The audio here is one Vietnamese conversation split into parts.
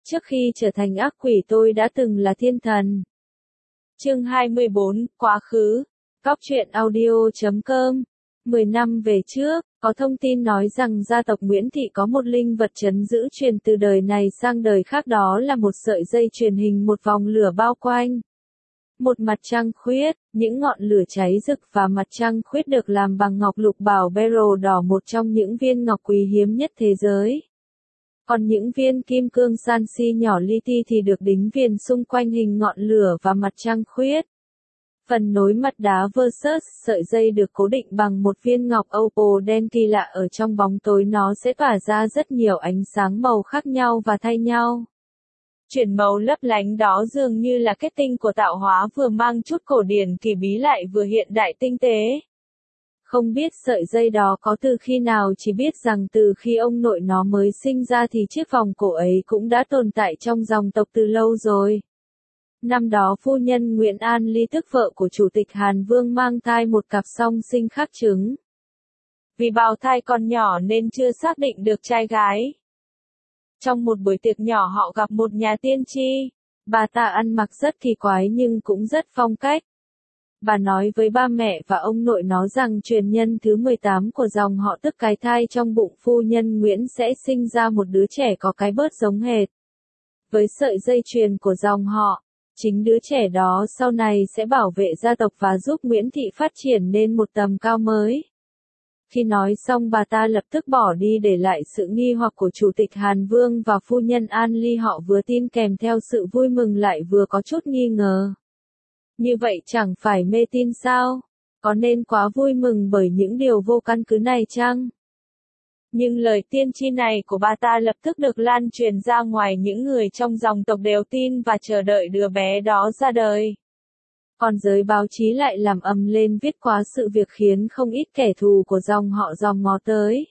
Trước khi trở thành ác quỷ tôi đã từng là thiên thần. Chương 24, Quá khứ. Góc truyện audio.com. 10 năm về trước, có thông tin nói rằng gia tộc Nguyễn Thị có một linh vật trấn giữ truyền từ đời này sang đời khác, đó là một sợi dây chuyền hình một vòng lửa bao quanh một mặt trăng khuyết. Những ngọn lửa cháy rực và mặt trăng khuyết được làm bằng ngọc lục bảo beryl đỏ, một trong những viên ngọc quý hiếm nhất thế giới. Còn những viên kim cương canxi nhỏ li ti thì được đính viền xung quanh hình ngọn lửa và mặt trăng khuyết. Phần nối mặt đá versus sợi dây được cố định bằng một viên ngọc opal đen kỳ lạ, ở trong bóng tối nó sẽ tỏa ra rất nhiều ánh sáng màu khác nhau và thay nhau. Chuyển màu lấp lánh đó dường như là kết tinh của tạo hóa, vừa mang chút cổ điển kỳ bí lại vừa hiện đại tinh tế. Không biết sợi dây đó có từ khi nào, chỉ biết rằng từ khi ông nội nó mới sinh ra thì chiếc vòng cổ ấy cũng đã tồn tại trong dòng tộc từ lâu rồi. Năm đó phu nhân Nguyễn An Ly, tức vợ của Chủ tịch Hàn Vương, mang thai một cặp song sinh khác trứng. Vì bào thai còn nhỏ nên chưa xác định được trai gái. Trong một buổi tiệc nhỏ họ gặp một nhà tiên tri. Bà ta ăn mặc rất kỳ quái nhưng cũng rất phong cách. Bà nói với ba mẹ và ông nội nó rằng truyền nhân thứ 18 của dòng họ, tức cái thai trong bụng phu nhân Nguyễn, sẽ sinh ra một đứa trẻ có cái bớt giống hệt với sợi dây chuyền của dòng họ. Chính đứa trẻ đó sau này sẽ bảo vệ gia tộc và giúp Nguyễn Thị phát triển lên một tầm cao mới. Khi nói xong bà ta lập tức bỏ đi, để lại sự nghi hoặc của Chủ tịch Hàn Vương và phu nhân An Ly. Họ vừa tin kèm theo sự vui mừng lại vừa có chút nghi ngờ. Như vậy chẳng phải mê tín sao? Có nên quá vui mừng bởi những điều vô căn cứ này chăng? Nhưng lời tiên tri này của bà ta lập tức được lan truyền ra ngoài, những người trong dòng tộc đều tin và chờ đợi đứa bé đó ra đời. Còn giới báo chí lại làm ầm lên viết quá sự việc, khiến không ít kẻ thù của dòng họ dòm ngó tới.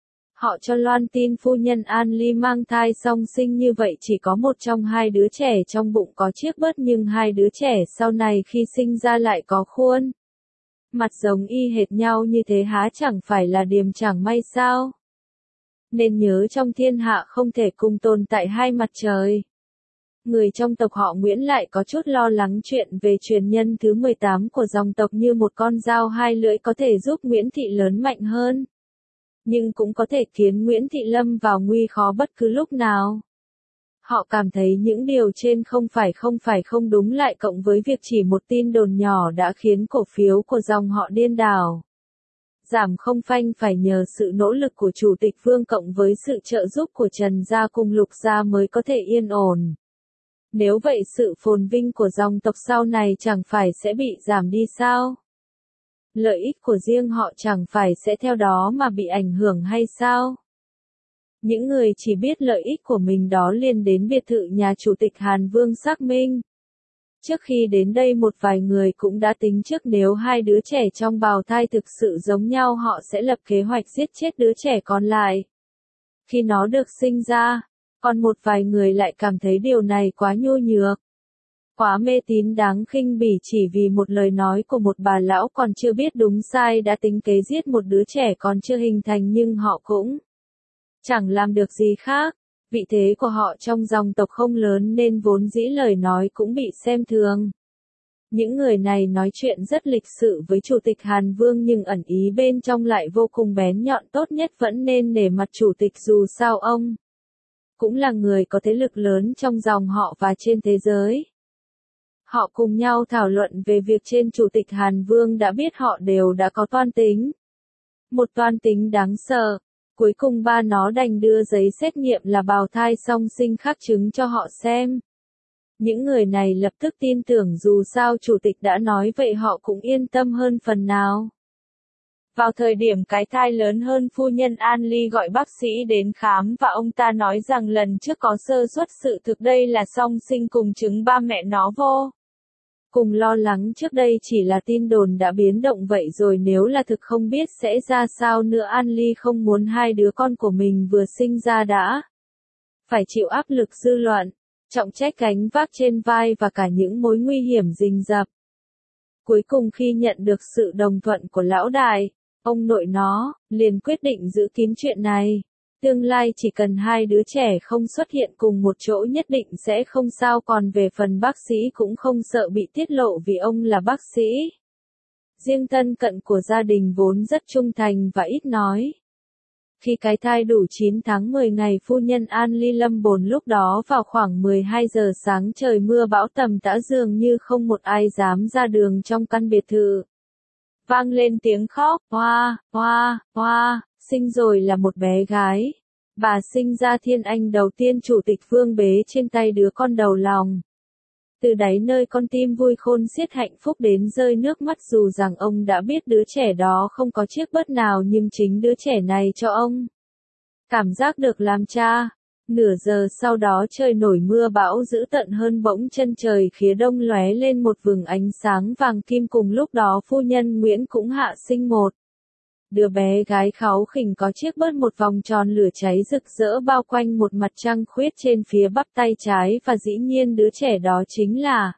Họ cho loan tin phu nhân An Ly mang thai song sinh, như vậy chỉ có một trong hai đứa trẻ trong bụng có chiếc bớt, nhưng hai đứa trẻ sau này khi sinh ra lại có khuôn mặt giống y hệt nhau như thế, há chẳng phải là điềm chẳng may sao? Nên nhớ trong thiên hạ không thể cùng tồn tại hai mặt trời. Người trong tộc họ Nguyễn lại có chút lo lắng chuyện về truyền nhân thứ 18 của dòng tộc, như một con dao hai lưỡi, có thể giúp Nguyễn Thị lớn mạnh hơn, nhưng cũng có thể khiến Nguyễn Thị lâm vào nguy khó bất cứ lúc nào. Họ cảm thấy những điều trên không đúng, lại cộng với việc chỉ một tin đồn nhỏ đã khiến cổ phiếu của dòng họ điên đảo. Giảm không phanh, phải nhờ sự nỗ lực của Chủ tịch Vương cộng với sự trợ giúp của Trần gia cùng Lục gia mới có thể yên ổn. Nếu vậy sự phồn vinh của dòng tộc sau này chẳng phải sẽ bị giảm đi sao? Lợi ích của riêng họ chẳng phải sẽ theo đó mà bị ảnh hưởng hay sao? Những người chỉ biết lợi ích của mình đó liền đến biệt thự nhà Chủ tịch Hàn Vương xác minh. Trước khi đến đây một vài người cũng đã tính trước, nếu hai đứa trẻ trong bào thai thực sự giống nhau, họ sẽ lập kế hoạch giết chết đứa trẻ còn lại khi nó được sinh ra. Còn một vài người lại cảm thấy điều này quá nhu nhược, quá mê tín đáng khinh bỉ, chỉ vì một lời nói của một bà lão còn chưa biết đúng sai đã tính kế giết một đứa trẻ còn chưa hình thành, nhưng họ cũng chẳng làm được gì khác. Vị thế của họ trong dòng tộc không lớn nên vốn dĩ lời nói cũng bị xem thường. Những người này nói chuyện rất lịch sự với Chủ tịch Hàn Vương, nhưng ẩn ý bên trong lại vô cùng bén nhọn. Tốt nhất vẫn nên nể mặt Chủ tịch, dù sao ông cũng là người có thế lực lớn trong dòng họ và trên thế giới. Họ cùng nhau thảo luận về việc trên. Chủ tịch Hàn Vương đã biết họ đều đã có toan tính. Một toan tính đáng sợ. Cuối cùng ba nó đành đưa giấy xét nghiệm là bào thai song sinh khác trứng cho họ xem. Những người này lập tức tin tưởng, dù sao Chủ tịch đã nói vậy họ cũng yên tâm hơn phần nào. Vào thời điểm cái thai lớn hơn, phu nhân An Ly gọi bác sĩ đến khám và ông ta nói rằng lần trước có sơ suất, sự thực đây là song sinh cùng trứng, ba mẹ nó vô cùng lo lắng. Trước đây chỉ là tin đồn đã biến động vậy rồi, nếu là thực không biết sẽ ra sao nữa. An Ly không muốn hai đứa con của mình vừa sinh ra đã phải chịu áp lực dư luận, trọng trách gánh vác trên vai và cả những mối nguy hiểm rình rập. Cuối cùng khi nhận được sự đồng thuận của lão đại, ông nội nó liền quyết định giữ kín chuyện này. Tương lai chỉ cần hai đứa trẻ không xuất hiện cùng một chỗ nhất định sẽ không sao, còn về phần bác sĩ cũng không sợ bị tiết lộ vì ông là bác sĩ. Riêng thân cận của gia đình vốn rất trung thành và ít nói. Khi cái thai đủ 9 tháng 10 ngày, phu nhân An Ly lâm bồn, lúc đó vào khoảng 12 giờ sáng, trời mưa bão tầm tã, dường như không một ai dám ra đường trong căn biệt thự. Vang lên tiếng khóc, oa, oa, oa, sinh rồi là một bé gái. Bà sinh ra Thiên Anh đầu tiên, Chủ tịch Vương bế trên tay đứa con đầu lòng. Từ đáy nơi con tim vui khôn xiết, hạnh phúc đến rơi nước mắt, dù rằng ông đã biết đứa trẻ đó không có chiếc bớt nào, nhưng chính đứa trẻ này cho ông cảm giác được làm cha. Nửa giờ sau đó trời nổi mưa bão dữ tợn hơn, bỗng chân trời phía đông lóe lên một vầng ánh sáng vàng kim, cùng lúc đó phu nhân Nguyễn cũng hạ sinh một đứa bé gái kháu khỉnh có chiếc bớt, một vòng tròn lửa cháy rực rỡ bao quanh một mặt trăng khuyết trên phía bắp tay trái, và dĩ nhiên đứa trẻ đó chính là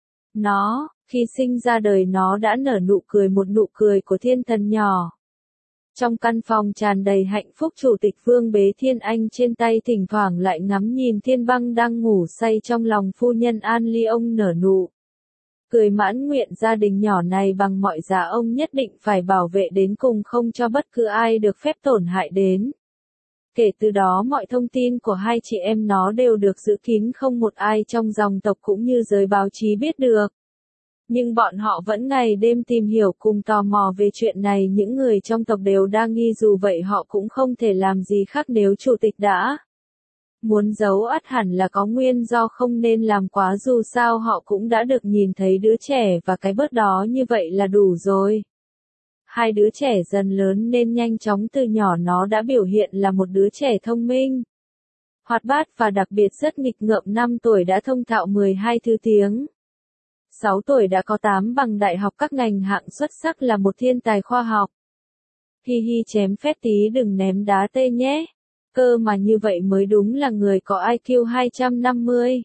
nó. Khi sinh ra đời nó đã nở nụ cười, một nụ cười của thiên thần nhỏ. Trong căn phòng tràn đầy hạnh phúc, Chủ tịch Vương bế Thiên Anh trên tay, thỉnh thoảng lại ngắm nhìn Thiên Băng đang ngủ say trong lòng phu nhân An Ly. Ông nở nụ cười mãn nguyện, gia đình nhỏ này bằng mọi giá ông nhất định phải bảo vệ đến cùng, không cho bất cứ ai được phép tổn hại đến. Kể từ đó mọi thông tin của hai chị em nó đều được giữ kín, không một ai trong dòng tộc cũng như giới báo chí biết được. Nhưng bọn họ vẫn ngày đêm tìm hiểu cùng tò mò về chuyện này, những người trong tộc đều đa nghi, dù vậy họ cũng không thể làm gì khác, nếu chủ tịch đã muốn giấu ắt hẳn là có nguyên do, không nên làm quá, dù sao họ cũng đã được nhìn thấy đứa trẻ và cái bớt đó, như vậy là đủ rồi. Hai đứa trẻ dần lớn nên nhanh chóng, từ nhỏ nó đã biểu hiện là một đứa trẻ thông minh, hoạt bát và đặc biệt rất nghịch ngợm. 5 tuổi đã thông thạo 12 thứ tiếng. 6 tuổi đã có 8 bằng đại học các ngành hạng xuất sắc, là một thiên tài khoa học. Hi hi, chém phét tí đừng ném đá tê nhé. Cơ mà như vậy mới đúng là người có IQ 250.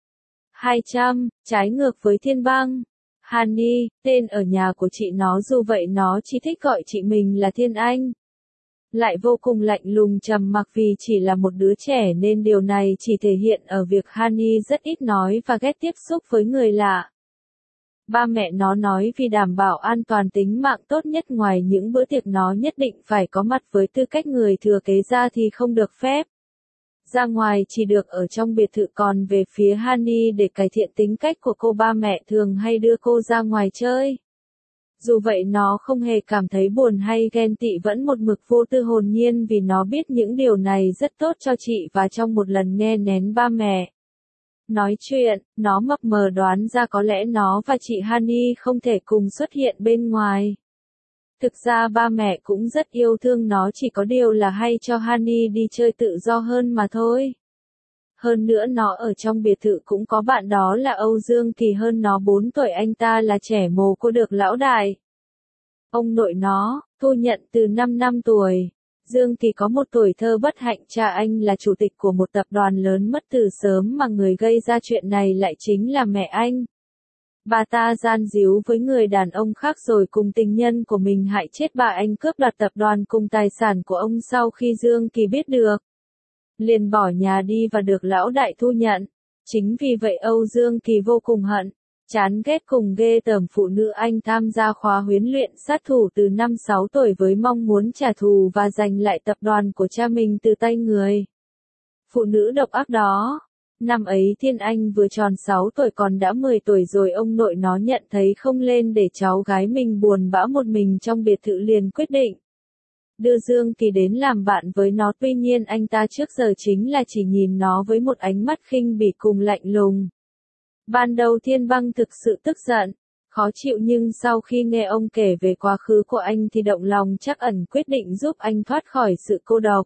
200, trái ngược với Thiên Băng. Honey, tên ở nhà của chị nó, dù vậy nó chỉ thích gọi chị mình là Thiên Anh. Lại vô cùng lạnh lùng trầm mặc, vì chỉ là một đứa trẻ nên điều này chỉ thể hiện ở việc Honey rất ít nói và ghét tiếp xúc với người lạ. Ba mẹ nó nói vì đảm bảo an toàn tính mạng tốt nhất, ngoài những bữa tiệc nó nhất định phải có mặt với tư cách người thừa kế ra thì không được phép ra ngoài, chỉ được ở trong biệt thự. Còn về phía Honey, để cải thiện tính cách của cô, ba mẹ thường hay đưa cô ra ngoài chơi. Dù vậy nó không hề cảm thấy buồn hay ghen tị, vẫn một mực vô tư hồn nhiên, vì nó biết những điều này rất tốt cho chị. Và trong một lần nghe nén ba mẹ nói chuyện, nó mập mờ đoán ra có lẽ nó và chị Honey không thể cùng xuất hiện bên ngoài. Thực ra ba mẹ cũng rất yêu thương nó, chỉ có điều là hay cho Honey đi chơi tự do hơn mà thôi. Hơn nữa nó ở trong biệt thự cũng có bạn, đó là Âu Dương Kỳ, hơn nó 4 tuổi, anh ta là trẻ mồ côi được lão đại ông nội nó thu nhận từ 5 năm tuổi. Dương Kỳ có một tuổi thơ bất hạnh, cha anh là chủ tịch của một tập đoàn lớn mất từ sớm, mà người gây ra chuyện này lại chính là mẹ anh. Bà ta gian díu với người đàn ông khác rồi cùng tình nhân của mình hại chết bà anh, cướp đoạt tập đoàn cùng tài sản của ông. Sau khi Dương Kỳ biết được, liền bỏ nhà đi và được lão đại thu nhận. Chính vì vậy Âu Dương Kỳ vô cùng hận, chán ghét cùng ghê tởm phụ nữ. Anh tham gia khóa huấn luyện sát thủ từ năm 6 tuổi với mong muốn trả thù và giành lại tập đoàn của cha mình từ tay người phụ nữ độc ác đó. Năm ấy Thiên Anh vừa tròn 6 tuổi, còn đã 10 tuổi rồi. Ông nội nó nhận thấy không lên để cháu gái mình buồn bã một mình trong biệt thự, liền quyết định đưa Dương Kỳ đến làm bạn với nó. Tuy nhiên anh ta trước giờ chính là chỉ nhìn nó với một ánh mắt khinh bỉ cùng lạnh lùng. Ban đầu Thiên Băng thực sự tức giận, khó chịu, nhưng sau khi nghe ông kể về quá khứ của anh thì động lòng trắc ẩn, quyết định giúp anh thoát khỏi sự cô độc.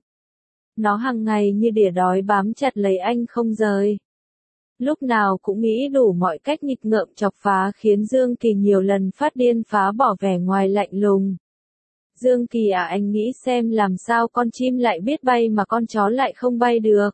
Nó hàng ngày như đỉa đói bám chặt lấy anh không rời. Lúc nào cũng nghĩ đủ mọi cách nghịch ngợm chọc phá, khiến Dương Kỳ nhiều lần phát điên, phá bỏ vẻ ngoài lạnh lùng. Dương Kỳ à, anh nghĩ xem làm sao con chim lại biết bay mà con chó lại không bay được.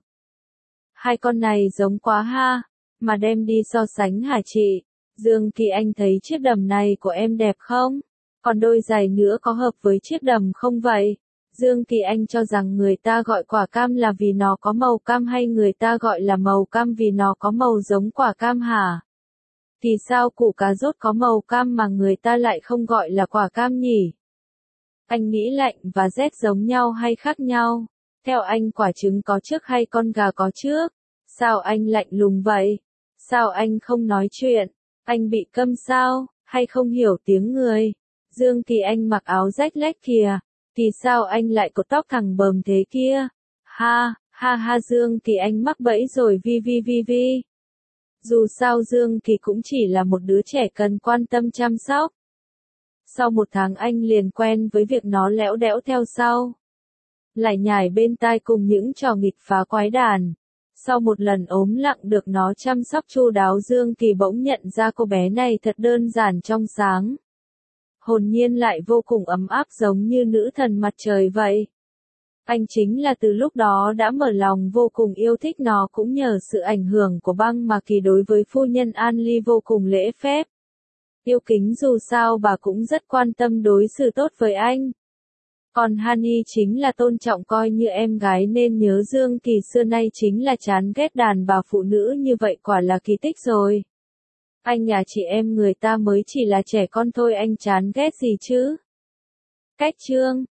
Hai con này giống quá ha, mà đem đi so sánh hả chị? Dương Kỳ, anh thấy chiếc đầm này của em đẹp không? Còn đôi giày nữa có hợp với chiếc đầm không vậy? Dương Kỳ Anh cho rằng người ta gọi quả cam là vì nó có màu cam hay người ta gọi là màu cam vì nó có màu giống quả cam hả? Thì sao củ cà rốt có màu cam mà người ta lại không gọi là quả cam nhỉ? Anh nghĩ lạnh và rét giống nhau hay khác nhau? Theo anh quả trứng có trước hay con gà có trước? Sao anh lạnh lùng vậy? Sao anh không nói chuyện? Anh bị câm sao? Hay không hiểu tiếng người? Dương Kỳ Anh mặc áo rách rách kìa. Thì sao anh lại cột tóc thẳng bờm thế kia? Ha, ha ha Dương Kỳ Anh mắc bẫy rồi vi. Dù sao Dương Kỳ cũng chỉ là một đứa trẻ cần quan tâm chăm sóc. Sau 1 tháng anh liền quen với việc nó lẽo đẽo theo sau. Lại nhảy bên tai cùng những trò nghịch phá quái đản. Sau một lần ốm lặng được nó chăm sóc chu đáo Dương Kỳ bỗng nhận ra cô bé này thật đơn giản trong sáng. Hồn nhiên lại vô cùng ấm áp giống như nữ thần mặt trời vậy. Anh chính là từ lúc đó đã mở lòng vô cùng yêu thích nó cũng nhờ sự ảnh hưởng của Băng mà Kỳ đối với phu nhân An Ly vô cùng lễ phép. Yêu kính dù sao bà cũng rất quan tâm đối xử tốt với anh. Còn Honey chính là tôn trọng coi như em gái nên nhớ Dương Kỳ xưa nay chính là chán ghét đàn bà phụ nữ như vậy quả là kỳ tích rồi. Anh nhà chị em người ta mới chỉ là trẻ con thôi anh chán ghét gì chứ? Cách chương